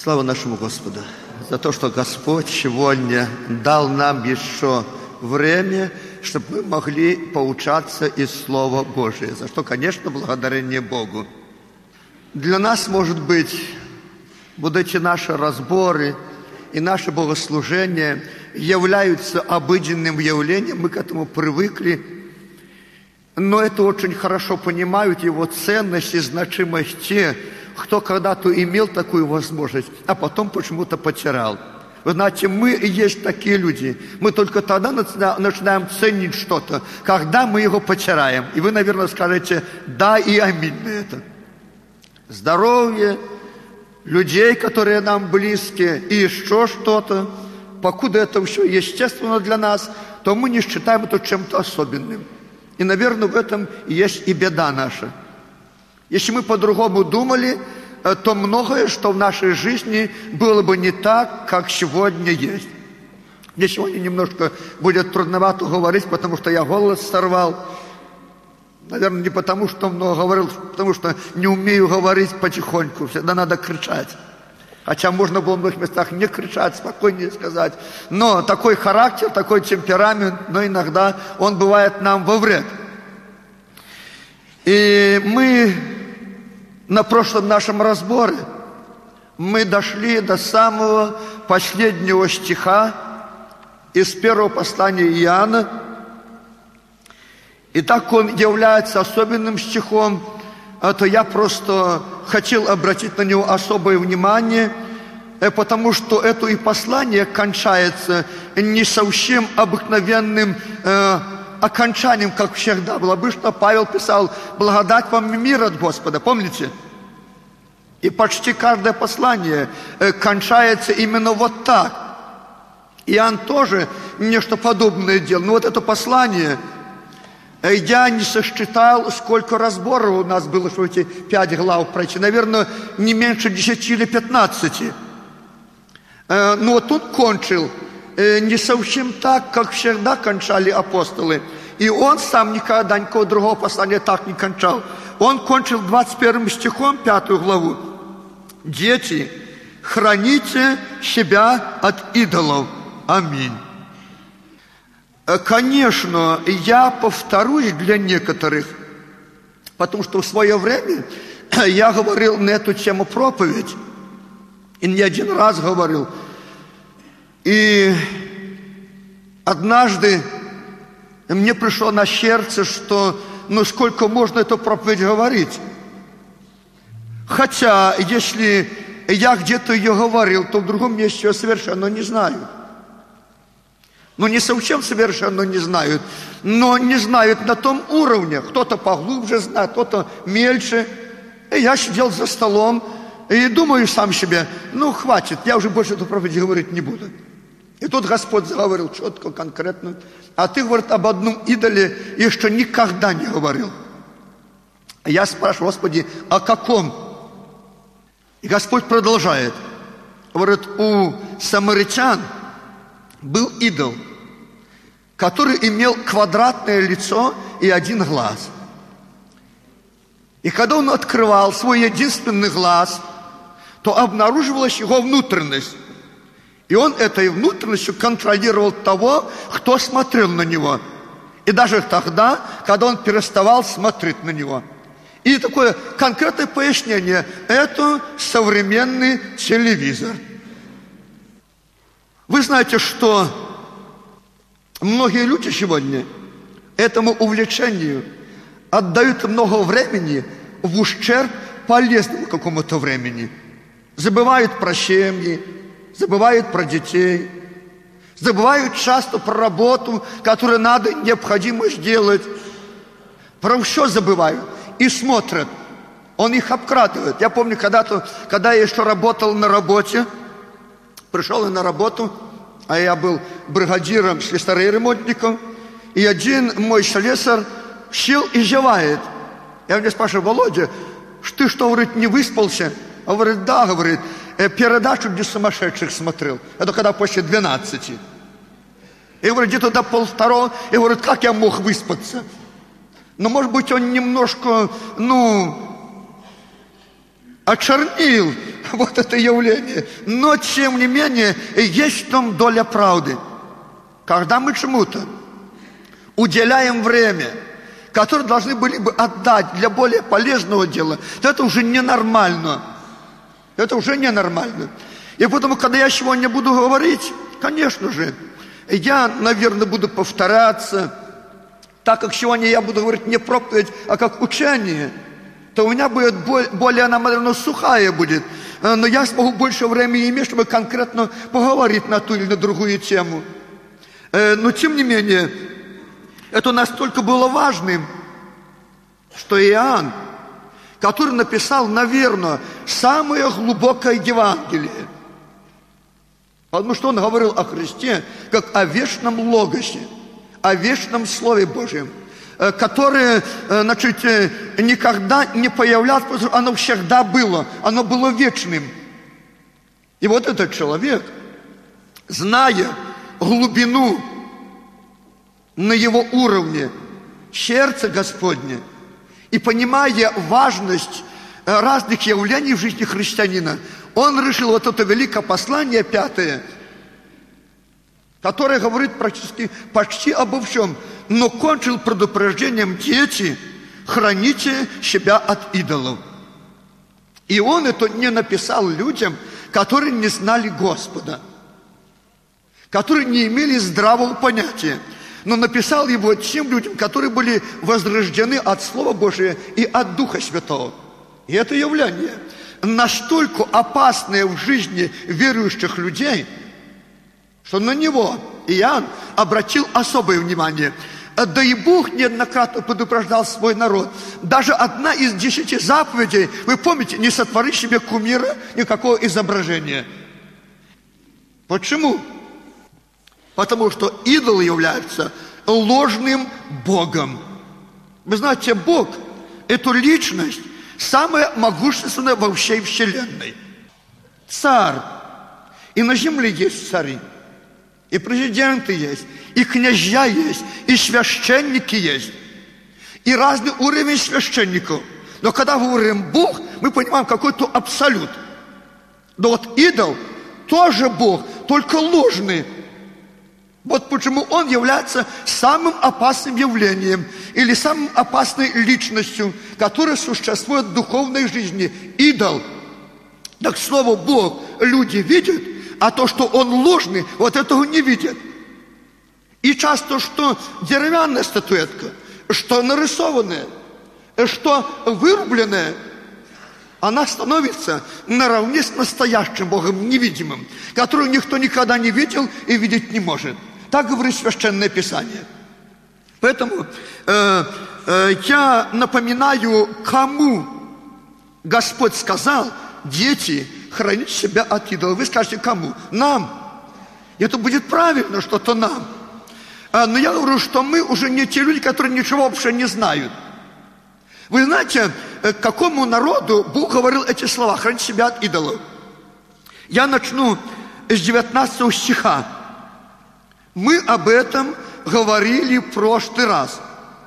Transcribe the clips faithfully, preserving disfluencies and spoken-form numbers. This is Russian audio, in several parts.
Слава нашему Господу за то, что Господь сегодня дал нам еще время, чтобы мы могли поучаться из Слова Божия, за что, конечно, благодарение Богу. Для нас, может быть, вот эти наши разборы и наши богослужения являются обыденным явлением, мы к этому привыкли, но это очень хорошо понимают его ценность и значимость те, кто когда-то имел такую возможность, а потом почему-то потерял. Вы знаете, мы и есть такие люди. Мы только тогда начинаем ценить что-то, когда мы его потеряем. И вы, наверное, скажете, да и аминь на это. Здоровье, людей, которые нам близкие, и еще что-то. Покуда это все естественно для нас, то мы не считаем это чем-то особенным. И, наверное, в этом есть и беда наша. Если мы по-другому думали, то многое, что в нашей жизни было бы не так, как сегодня есть. Мне сегодня немножко будет трудновато говорить, потому что я голос сорвал. Наверное, не потому, что много говорил, потому что не умею говорить потихоньку. Всегда надо кричать. Хотя можно было в многих местах не кричать, спокойнее сказать. Но такой характер, такой темперамент, но иногда он бывает нам во вред. И мы на прошлом нашем разборе мы дошли до самого последнего стиха из первого послания Иоанна. И так он является особенным стихом, то я просто хотел обратить на него особое внимание, потому что это и послание кончается не совсем обыкновенным э, окончанием, как всегда было. Обычно Павел писал: «Благодать вам и мир от Господа», помните? И почти каждое послание э, кончается именно вот так. Иоанн тоже нечто подобное делал. Но вот это послание, э, я не сосчитал, сколько разборов у нас было, что эти пять глав пройти. Наверное, не меньше десяти или пятнадцати. Э, но вот он кончил не совсем так, как всегда кончали апостолы. И он сам никогда никакого другого послания так не кончал. Он кончил двадцать первым стихом пятую главу. «Дети, храните себя от идолов. Аминь». Конечно, я повторюсь для некоторых, потому что в свое время я говорил на эту тему проповедь. И не один раз говорил. И однажды мне пришло на сердце, что ну сколько можно эту проповедь говорить. Хотя, если я где-то ее говорил, то в другом месте ее совершенно не знаю. Ну, не совсем совершенно не знают, но не знают на том уровне. Кто-то поглубже знает, кто-то мельче. И я сидел за столом и думаю сам себе, ну, хватит, я уже больше эту проповедь говорить не буду. И тут Господь заговорил четко, конкретно. А ты, говорит, об одном идоле еще никогда не говорил. Я спрашиваю: Господи, о каком? И Господь продолжает. Говорит, у самаритян был идол, который имел квадратное лицо и один глаз. И когда он открывал свой единственный глаз, то обнаруживалась его внутренность. И он этой внутренностью контролировал того, кто смотрел на него. И даже тогда, когда он переставал смотреть на него. И такое конкретное пояснение. Это современный телевизор. Вы знаете, что многие люди сегодня этому увлечению отдают много времени в ущерб полезному какому-то времени. Забывают про семьи, забывают про детей, забывают часто про работу, которую надо, необходимо сделать. Про все забывают и смотрят. Он их обкрадывает. Я помню, когда-то, когда я еще работал на работе, пришел я на работу, а я был бригадиром слесарей-ремонтником, и один мой слесарь сел и зевает. Я у него спрашиваю: Володя, ты что, говорит, не выспался? Он говорит: да, говорит, передачу «Для сумасшедших» смотрел. Это когда после двенадцати. И говорит, где-то до полвторого. И говорит, как я мог выспаться? Ну, может быть, он немножко, ну, очернил вот это явление. Но, тем не менее, есть в том доля правды. Когда мы чему-то уделяем время, которое должны были бы отдать для более полезного дела, то это уже ненормально. Это уже ненормально. И поэтому, когда я сегодня буду говорить, конечно же, я, наверное, буду повторяться, так как сегодня я буду говорить не проповедь, а как учение, то у меня будет более, она, наверное, сухая будет, но я смогу больше времени иметь, чтобы конкретно поговорить на ту или на другую тему. Но, тем не менее, это настолько было важным, что Иоанн, который написал, наверное, самое глубокое Евангелие, потому что он говорил о Христе как о вечном логосе, о вечном Слове Божьем, которое, значит, никогда не появлялось, потому что оно всегда было, оно было вечным. И вот этот человек, зная глубину на его уровне сердца Господня и понимая важность разных явлений в жизни христианина, он решил вот это великое послание, пятое, которое говорит практически почти обо всем, но кончил предупреждением: дети, храните себя от идолов. И он это не написал людям, которые не знали Господа, которые не имели здравого понятия, но написал его тем людям, которые были возрождены от Слова Божия и от Духа Святого. И это явление настолько опасное в жизни верующих людей, что на него Иоанн обратил особое внимание. Да и Бог неоднократно предупреждал свой народ. Даже одна из десяти заповедей, вы помните, не сотвори себе кумира, никакого изображения. Почему? Потому что идол является ложным Богом. Вы знаете, Бог – эту личность, самая могущественная во всей вселенной. Царь. И на земле есть цари. И президенты есть, и князья есть, и священники есть. И разный уровень священников. Но когда мы говорим Бог, мы понимаем какой-то абсолют. Но вот идол тоже Бог, только ложный. Вот почему он является самым опасным явлением или самым опасной личностью, которая существует в духовной жизни. Идол. Так слово Бог люди видят, а то, что он ложный, вот этого не видят. И часто, что деревянная статуэтка, что нарисованная, что вырубленная, она становится наравне с настоящим Богом невидимым, которого никто никогда не видел и видеть не может. Так говорит Священное Писание. Поэтому э, э, я напоминаю, кому Господь сказал: дети, храните себя от идолов. Вы скажете, кому? Нам. И это будет правильно, что-то нам. А, но я говорю, что мы уже не те люди, которые ничего вообще не знают. Вы знаете, к какому народу Бог говорил эти слова: храните себя от идолов? Я начну с девятнадцатого стиха. Мы об этом говорили в прошлый раз.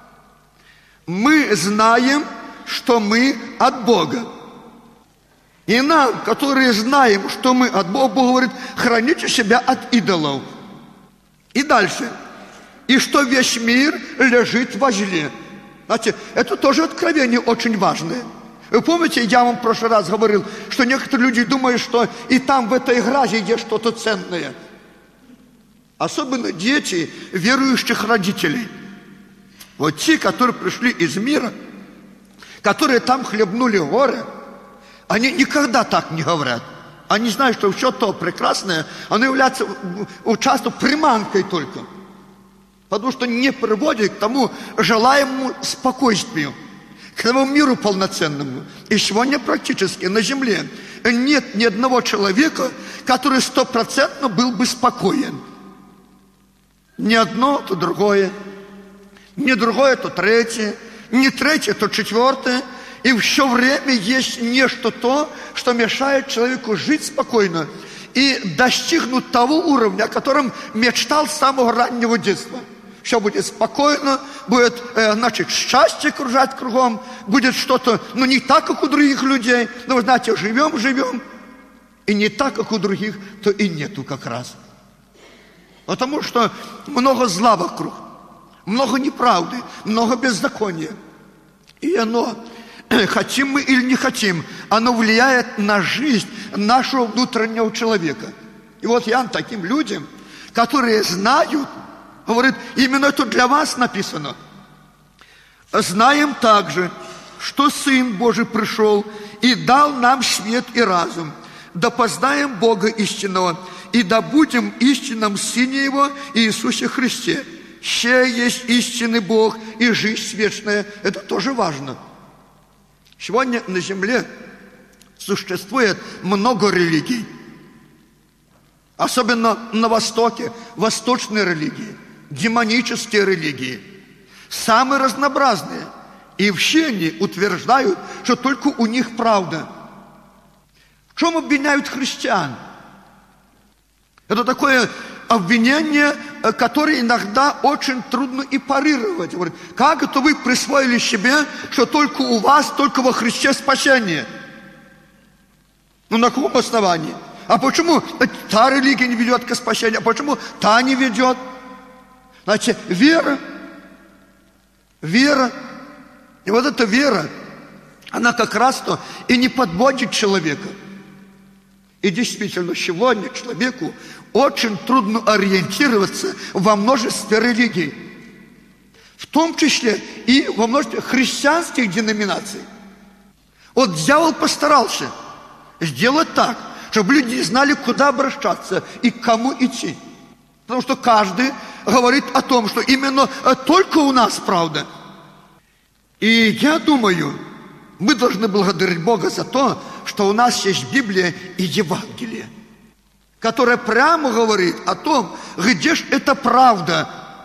Мы знаем, что мы от Бога. И нам, которые знаем, что мы от Бога, Бог говорит: храните себя от идолов. И дальше. И что весь мир лежит во зле. Знаете, это тоже откровение очень важное. Вы помните, я вам в прошлый раз говорил, что некоторые люди думают, что и там в этой грязи есть что-то ценное. Особенно дети верующих родителей. Вот те, которые пришли из мира, которые там хлебнули горы, они никогда так не говорят. Они знают, что все то прекрасное, оно является часто приманкой только. Потому что не приводит к тому желаемому спокойствию, к тому миру полноценному. И сегодня практически на земле нет ни одного человека, который стопроцентно был бы спокоен. Не одно, то другое. Не другое, то третье. Не третье, то четвертое. И все время есть нечто то, что мешает человеку жить спокойно и достигнуть того уровня, о котором мечтал с самого раннего детства. Все будет спокойно, будет, э, значит, счастье окружать кругом, будет что-то, ну, не так, как у других людей. Но, вы знаете, живем, живем, и не так, как у других, то и нету как раз. Потому что много зла вокруг, много неправды, много беззакония. И оно, хотим мы или не хотим, оно влияет на жизнь нашего внутреннего человека. И вот я таким людям, которые знают, говорит, именно это для вас написано. Знаем также, что Сын Божий пришел и дал нам свет и разум, да познаем Бога истинного, и да будем истинным Сыне Его Иисусе Христе. Ще есть истинный Бог и жизнь вечная. Это тоже важно. Сегодня на земле существует много религий. Особенно на Востоке, восточные религии, демонические религии. Самые разнообразные. И все они утверждают, что только у них правда. В чем обвиняют христиан? Это такое обвинение, которое иногда очень трудно и парировать. Говорит, как это вы присвоили себе, что только у вас, только во Христе спасение? Ну на каком основании? А почему та религия не ведет к спасению? А почему та не ведет? Значит, вера, вера, и вот эта вера, она как раз-то и не подводит человека. И действительно, сегодня человеку очень трудно ориентироваться во множестве религий, в том числе и во множестве христианских деноминаций. Вот дьявол постарался сделать так, чтобы люди не знали, куда обращаться и к кому идти. Потому что каждый говорит о том, что именно только у нас правда. И я думаю, мы должны благодарить Бога за то, что у нас есть Библия и Евангелие, которая прямо говорит о том, где же это правда.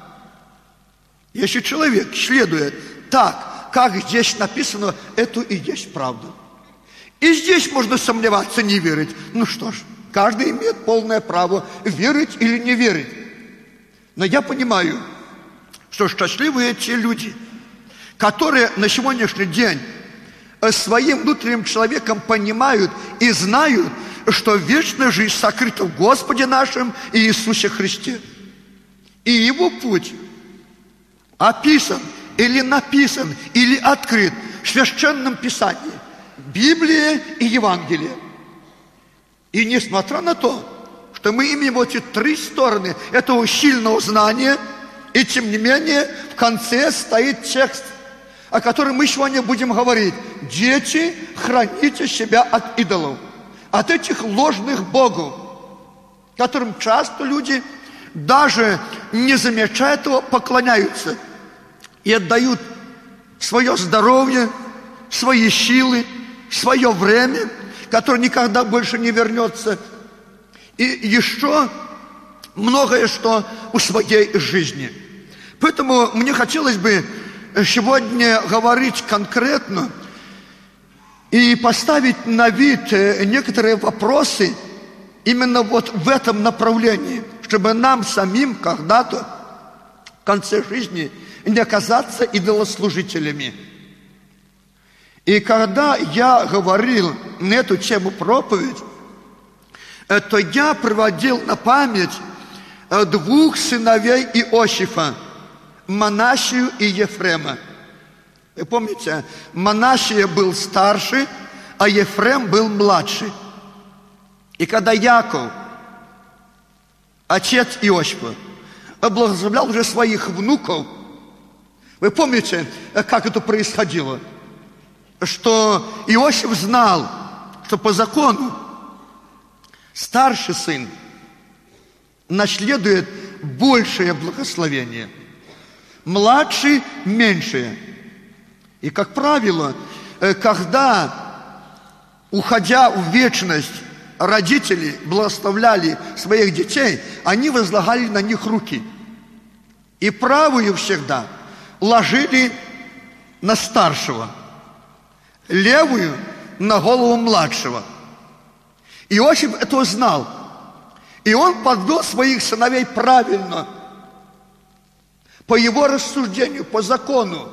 Если человек следует так, как здесь написано, это и есть правда. И здесь можно сомневаться, не верить. Ну что ж, каждый имеет полное право верить или не верить. Но я понимаю, что счастливые те люди, которые на сегодняшний день своим внутренним человеком понимают и знают, что вечная жизнь сокрыта в Господе нашем Иисусе Христе. И Его путь описан или написан, или открыт в Священном Писании, Библия и Евангелие. И несмотря на то, что мы имеем эти три стороны этого сильного знания, и тем не менее в конце стоит текст, о котором мы сегодня будем говорить. Дети, храните себя от идолов, от этих ложных богов, которым часто люди, даже не замечая этого, поклоняются и отдают свое здоровье, свои силы, свое время, которое никогда больше не вернется, и еще многое что у своей жизни. Поэтому мне хотелось бы сегодня говорить конкретно и поставить на вид некоторые вопросы именно вот в этом направлении, чтобы нам самим когда-то в конце жизни не оказаться идолослужителями. И когда я говорил на эту тему проповедь, то я приводил на память двух сыновей Иосифа, Манасию и Ефрема. Вы помните, Манасия был старший, а Ефрем был младший. И когда Яков, отец Иосифа, благословлял уже своих внуков, вы помните, как это происходило? Что Иосиф знал, что по закону старший сын наследует большее благословение, младший – меньшее. И, как правило, когда, уходя в вечность, родители благословляли своих детей, они возлагали на них руки. И правую всегда ложили на старшего, левую на голову младшего. Иосиф это знал. И он подвел своих сыновей правильно, по его рассуждению, по закону.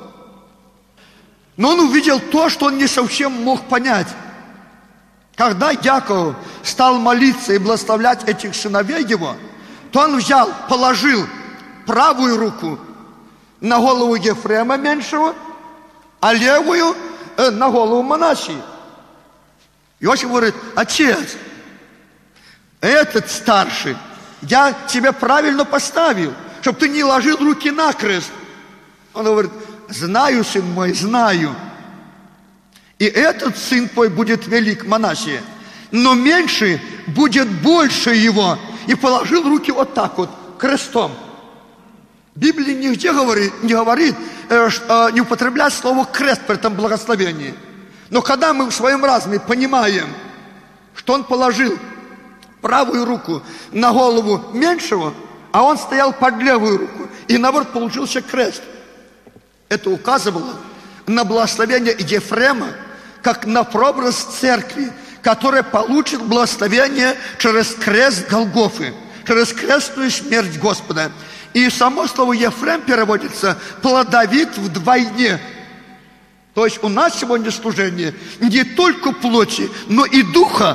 Но он увидел то, что он не совсем мог понять. Когда Яков стал молиться и благословлять этих сыновей его, то он взял, положил правую руку на голову Ефрема меньшего, а левую э, на голову Манасии. Иосиф говорит: отец, этот старший, я тебя правильно поставил, чтобы ты не ложил руки на крест. Он говорит: знаю, сын мой, знаю. И этот сын твой будет велик, Манасия, но меньший будет больше его. И положил руки вот так вот, крестом. Библия нигде говорит, не говорит, э, э, не употребляет слово крест при этом благословении. Но когда мы в своем разуме понимаем, что он положил правую руку на голову меньшего, а он стоял под левую руку, и наоборот получился крест, это указывало на благословение Ефрема, как на прообраз церкви, которая получит благословение через крест Голгофы, через крестную смерть Господа. И само слово Ефрем переводится плодовит вдвойне. То есть у нас сегодня служение не только плоти, но и духа.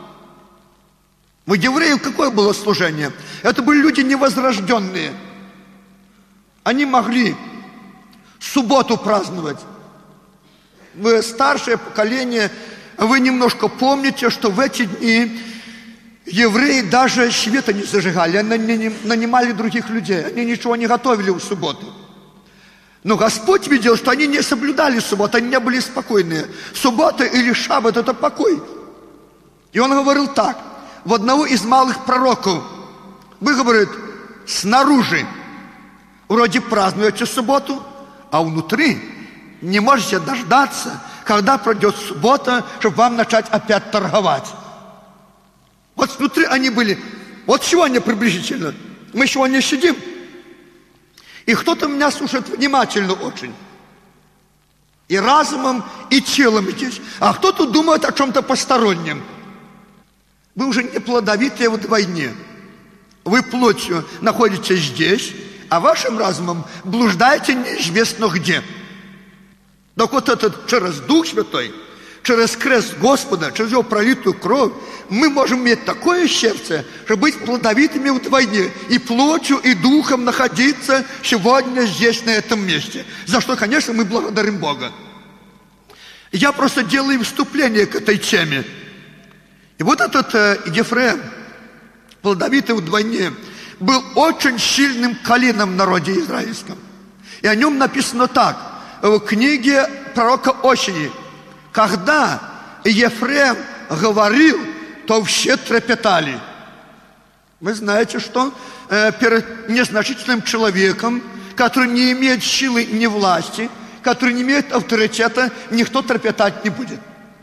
У евреев какое было служение? Это были люди невозрожденные. Они могли субботу праздновать. Вы старшее поколение, вы немножко помните, что в эти дни евреи даже света не зажигали, они нанимали других людей, они ничего не готовили в субботу. Но Господь видел, что они не соблюдали субботу, они не были спокойные. Суббота или шаббат – это покой. И он говорил так, в одного из малых пророков, вы, говорит, снаружи вроде празднуете субботу, а внутри не можете дождаться, когда пройдет суббота, чтобы вам начать опять торговать. Вот внутри они были. Вот сегодня приблизительно. Мы сегодня сидим, и кто-то меня слушает внимательно очень. И разумом, и телом здесь. А кто-то думает о чем-то постороннем. Вы уже не плодовитые вдвойне. Вы плотью находитесь здесь, а вашим разумом блуждаете неизвестно где. Так вот этот через Дух Святой, через крест Господа, через Его пролитую кровь, мы можем иметь такое сердце, чтобы быть плодовитыми вдвойне, и плотью, и духом находиться сегодня здесь, на этом месте. За что, конечно, мы благодарим Бога. Я просто делаю вступление к этой теме. И вот этот э, Ефрем, плодовитый вдвойне, был очень сильным коленом в народе израильском. И о нем написано так, в книге пророка Осии: когда Ефрем говорил, то все трепетали. Вы знаете, что э, перед незначительным человеком, который не имеет силы ни власти, который не имеет авторитета, никто трепетать не будет.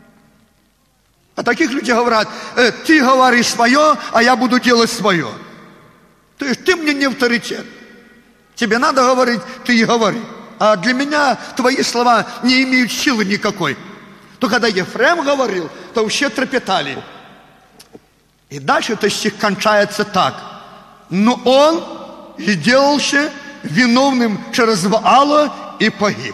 А таких людей говорят: э, ты говори свое, а я буду делать свое. То есть ты мне не авторитет. Тебе надо говорить, ты и говори. А для меня твои слова не имеют силы никакой. То когда Ефрем говорил, то все трепетали. И дальше этот стих кончается так: но он и делался виновным через Ваала и погиб.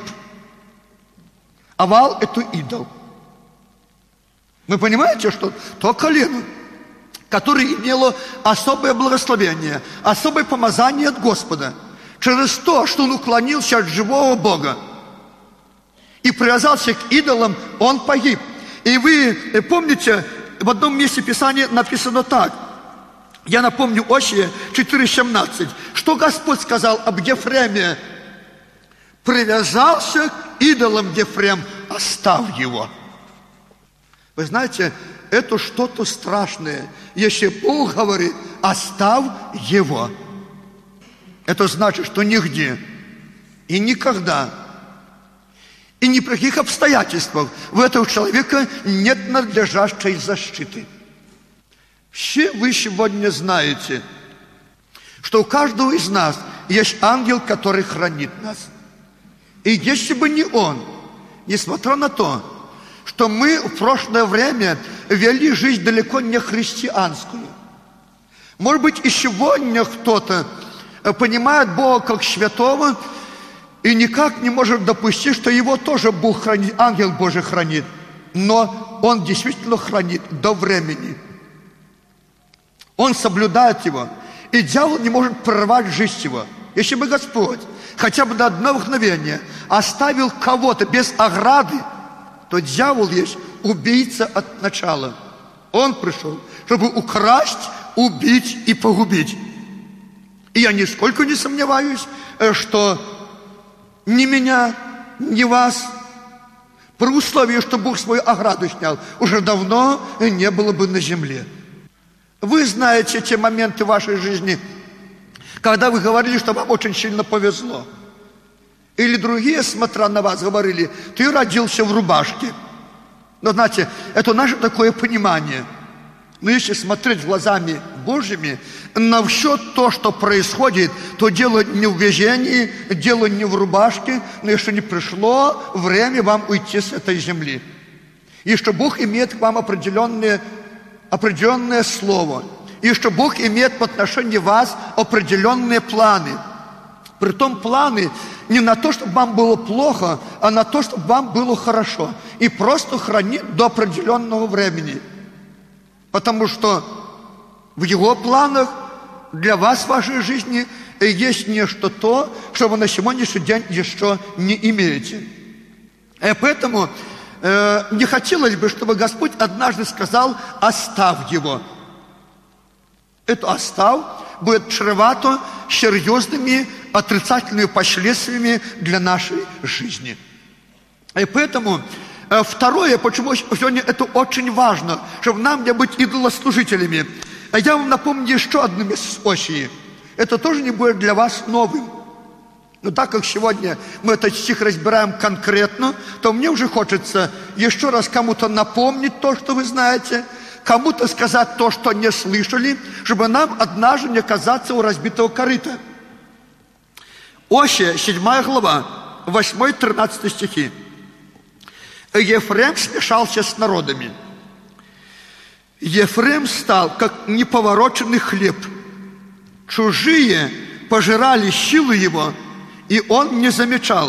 А Ваал – это идол. Вы понимаете, что то колено, которое имело особое благословение, особое помазание от Господа, через то, что он уклонился от живого Бога и привязался к идолам, он погиб. И вы помните, в одном месте Писания написано так. Я напомню, Осия четыре семнадцать. Что Господь сказал об Ефреме? Привязался к идолам Ефрем, оставь его. Вы знаете, это что-то страшное. Если Бог говорит, оставь его, это значит, что нигде и никогда и ни при каких обстоятельствах у этого человека нет надлежащей защиты. Все вы сегодня знаете, что у каждого из нас есть ангел, который хранит нас. И если бы не он, несмотря на то, что мы в прошлое время вели жизнь далеко не христианскую, может быть, и сегодня кто-то понимает Бога как святого и никак не может допустить, что его тоже Бог хранит, ангел Божий хранит. Но он действительно хранит до времени. Он соблюдает его. И дьявол не может прорвать жизнь его. Если бы Господь хотя бы на одно мгновение оставил кого-то без ограды, то дьявол есть убийца от начала. Он пришел, чтобы украсть, убить и погубить. И я нисколько не сомневаюсь, что ни меня, ни вас, при условии, что Бог свою ограду снял, уже давно не было бы на земле. Вы знаете те моменты в вашей жизни, когда вы говорили, что вам очень сильно повезло. Или другие, смотря на вас, говорили: ты родился в рубашке. Но знаете, это наше такое понимание. Но если смотреть глазами Божьими на все то, что происходит, то дело не в везении, дело не в рубашке, но еще не пришло время вам уйти с этой земли. И что Бог имеет к вам определенное, определенное слово. И что Бог имеет в отношении вас определенные планы. Притом планы не на то, чтобы вам было плохо, а на то, чтобы вам было хорошо. И просто хранить до определенного времени. Потому что в Его планах для вас в вашей жизни есть нечто то, что вы на сегодняшний день еще не имеете. И поэтому э, не хотелось бы, чтобы Господь однажды сказал: оставь его. Это оставь будет чревато серьезными отрицательными последствиями для нашей жизни. И поэтому второе, почему сегодня это очень важно, чтобы нам не быть идолослужителями. Я вам напомню еще одну осью. Это тоже не будет для вас новым. Но так как сегодня мы этот стих разбираем конкретно, то мне уже хочется еще раз кому-то напомнить то, что вы знаете, кому-то сказать то, что не слышали, чтобы нам однажды не оказаться у разбитого корыта. Осия, седьмая глава, восьмой-тринадцатый стихи. Ефрем смешался с народами. Ефрем стал, как неповороченный хлеб. Чужие пожирали силы его, и он не замечал.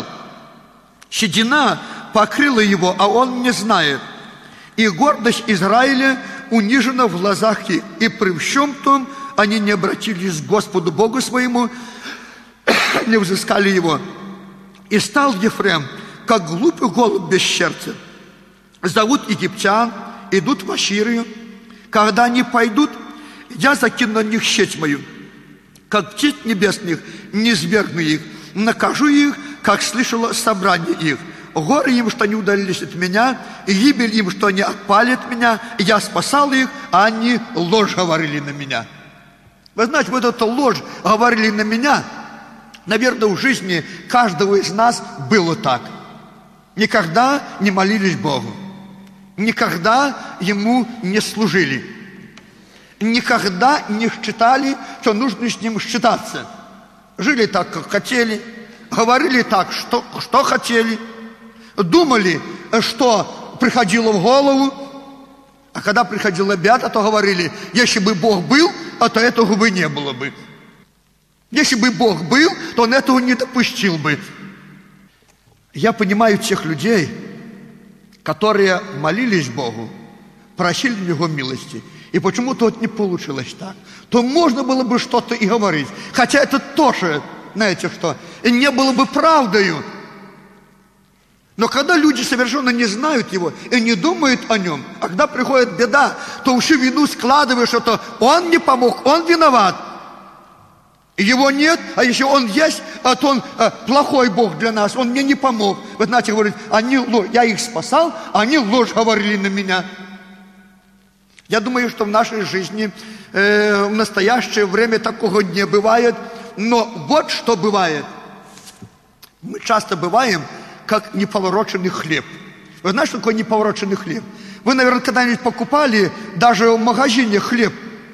Седина покрыла его, а он не знает. И гордость Израиля унижена в глазах их. И при всем том они не обратились к Господу Богу своему, не взыскали его. И стал Ефрем, как глупый голубь без сердца. Зовут египтян, идут в Ассирию. Когда они пойдут, я закину на них сеть мою. Как птиц небесных не свергну их, накажу их, как слышало собрание их. Горе им, что они удалились от меня, и гибель им, что они отпали от меня. Я спасал их, а они ложь говорили на меня. Вы знаете, вот эту ложь говорили на меня. Наверное, в жизни каждого из нас было так. Никогда не молились Богу. Никогда Ему не служили. Никогда не считали, что нужно с Ним считаться. Жили так, как хотели. Говорили так, что, что хотели. Думали, что приходило в голову. А когда приходила беда, то говорили: если бы Бог был, а то этого бы не было бы. Если бы Бог был, то Он этого не допустил бы. Я понимаю тех людей, которые молились Богу, просили у Него милости, и почему-то вот не получилось так. То можно было бы что-то и говорить. Хотя это тоже, знаете что, и не было бы правдою. Но когда люди совершенно не знают Его и не думают о Нем, а когда приходит беда, то всю вину складываешь, что Он не помог, Он виноват. Его нет, а если Он есть, а то Он а, плохой Бог для нас, Он мне не помог. Вы знаете, говорит, они, я их спасал, а они ложь говорили на меня. Я думаю, что в нашей жизни э, в настоящее время такого не бывает. Но вот что бывает. Мы часто бываем как неповороченный хлеб. Вы знаете, что такое неповороченный хлеб? Вы, наверное, когда-нибудь покупали даже в магазине хлеб.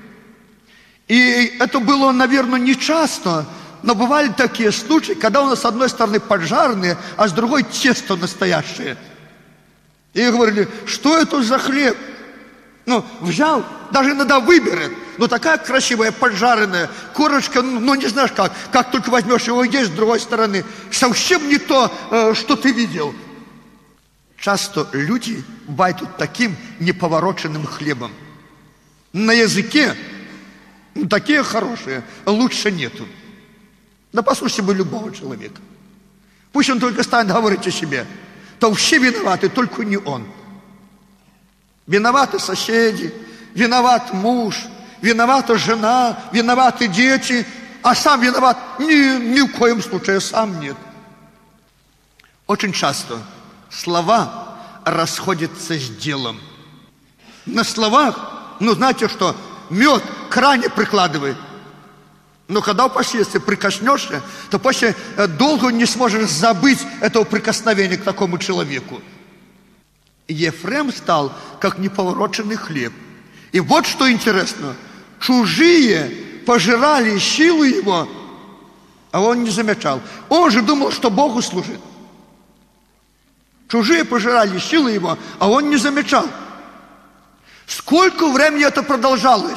И это было, наверное, не часто, но бывали такие случаи, когда у нас с одной стороны поджарные, а с другой тесто настоящее. И говорили: что это за хлеб? Ну, взял, даже иногда выберет. Ну, такая красивая, поджаренная корочка, ну, ну, не знаешь как. Как только возьмешь его и ешь с другой стороны. Совсем не то, э, что ты видел. Часто люди бывают таким неповороченным хлебом. На языке Ну, такие хорошие, лучше нету. Да послушайте бы любого человека. Пусть он только станет говорить о себе. То все виноваты, только не он. Виноваты соседи, виноват муж, виновата жена, виноваты дети, а сам виноват ни, ни в коем случае, сам нет. Очень часто слова расходятся с делом. На словах, ну знаете что, мед к ране прикладывает. Но когда впоследствии прикоснешься, то после долго не сможешь забыть этого прикосновения к такому человеку. Ефрем стал как неповороченный хлеб. И вот что интересно. Чужие пожирали силу его, а он не замечал. Он же думал, что Богу служит. Чужие пожирали силу его, а он не замечал. Сколько времени это продолжалось?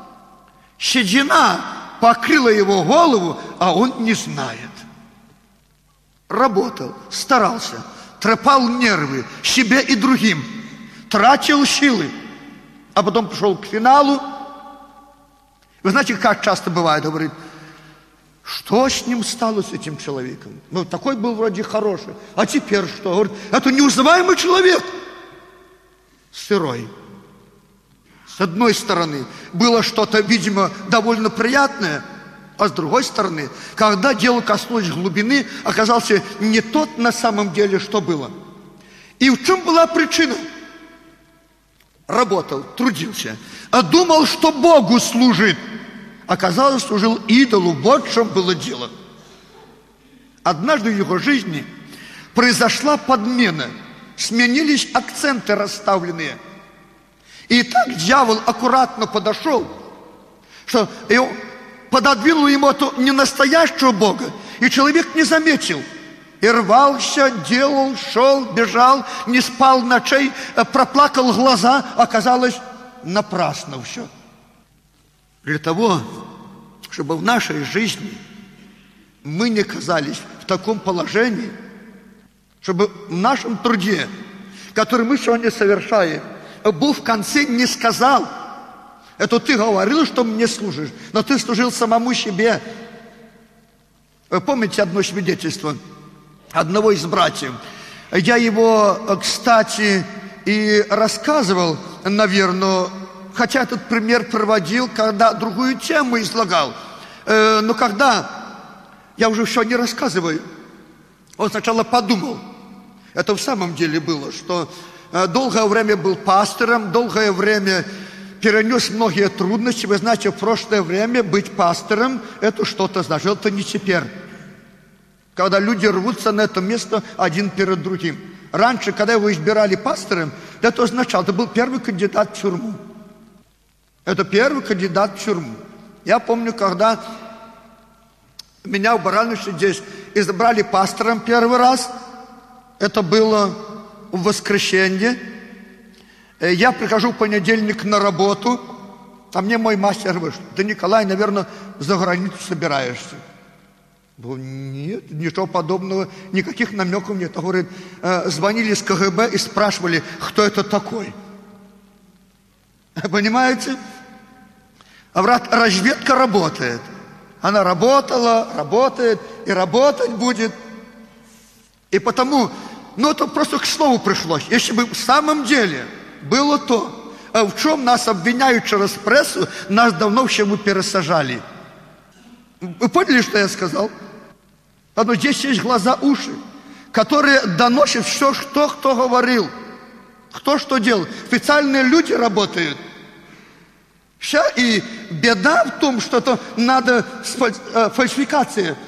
Седина покрыла его голову, а он не знает. Работал, старался, трепал нервы себе и другим, тратил силы, а потом пришел к финалу. Вы знаете, как часто бывает, говорит, что с ним стало, с этим человеком? Ну, такой был вроде хороший, а теперь что? Говорит, это неузнаваемый человек, сырой. С одной стороны, было что-то, видимо, довольно приятное, а с другой стороны, когда дело коснулось глубины, оказался не тот на самом деле, что было. И в чем была причина? Работал, трудился, а думал, что Богу служит. Оказалось, служил идолу. Вот в чем было дело. Однажды в его жизни произошла подмена. Сменились акценты расставленные. И так дьявол аккуратно подошел, что пододвинул ему эту ненастоящего Бога, и человек не заметил. И рвался, делал, шел, бежал, не спал ночей, проплакал глаза, оказалось напрасно все. Для того, чтобы в нашей жизни мы не оказались в таком положении, чтобы в нашем труде, который мы сегодня совершаем, Бог в конце не сказал, это ты говорил, что мне служишь, но ты служил самому себе. Вы помните одно свидетельство одного из братьев? Я его, кстати, и рассказывал, наверное, хотя этот пример проводил, когда другую тему излагал. Но когда, я уже все не рассказываю, он сначала подумал, это в самом деле было, что долгое время был пастором, долгое время перенес многие трудности. Вы знаете, в прошлое время быть пастором, это что-то значит, это не теперь. Когда люди рвутся на это место один перед другим. Раньше, когда его избирали пастором, это означало, это был первый кандидат в тюрьму. Это первый кандидат в тюрьму. Я помню, когда меня в Барановиче здесь избрали пастором первый раз, это было в воскресенье. Я прихожу в понедельник на работу, а мне мой мастер говорит, ты, Николай, наверное, за границу собираешься. Говорю, нет, ничего подобного, никаких намеков нет. Он говорит, звонили из ка гэ бэ и спрашивали, кто это такой. Понимаете? А брат, разведка работает. Она работала, работает и работать будет. И потому, ну это просто к слову пришлось. Если бы в самом деле было то, в чем нас обвиняют через прессу, нас давно все бы пересажали. Вы поняли, что я сказал? Но здесь есть глаза, уши, которые доносят все, что кто говорил, кто что делал. Специальные люди работают. Вся и беда в том, что это надо фальсификация.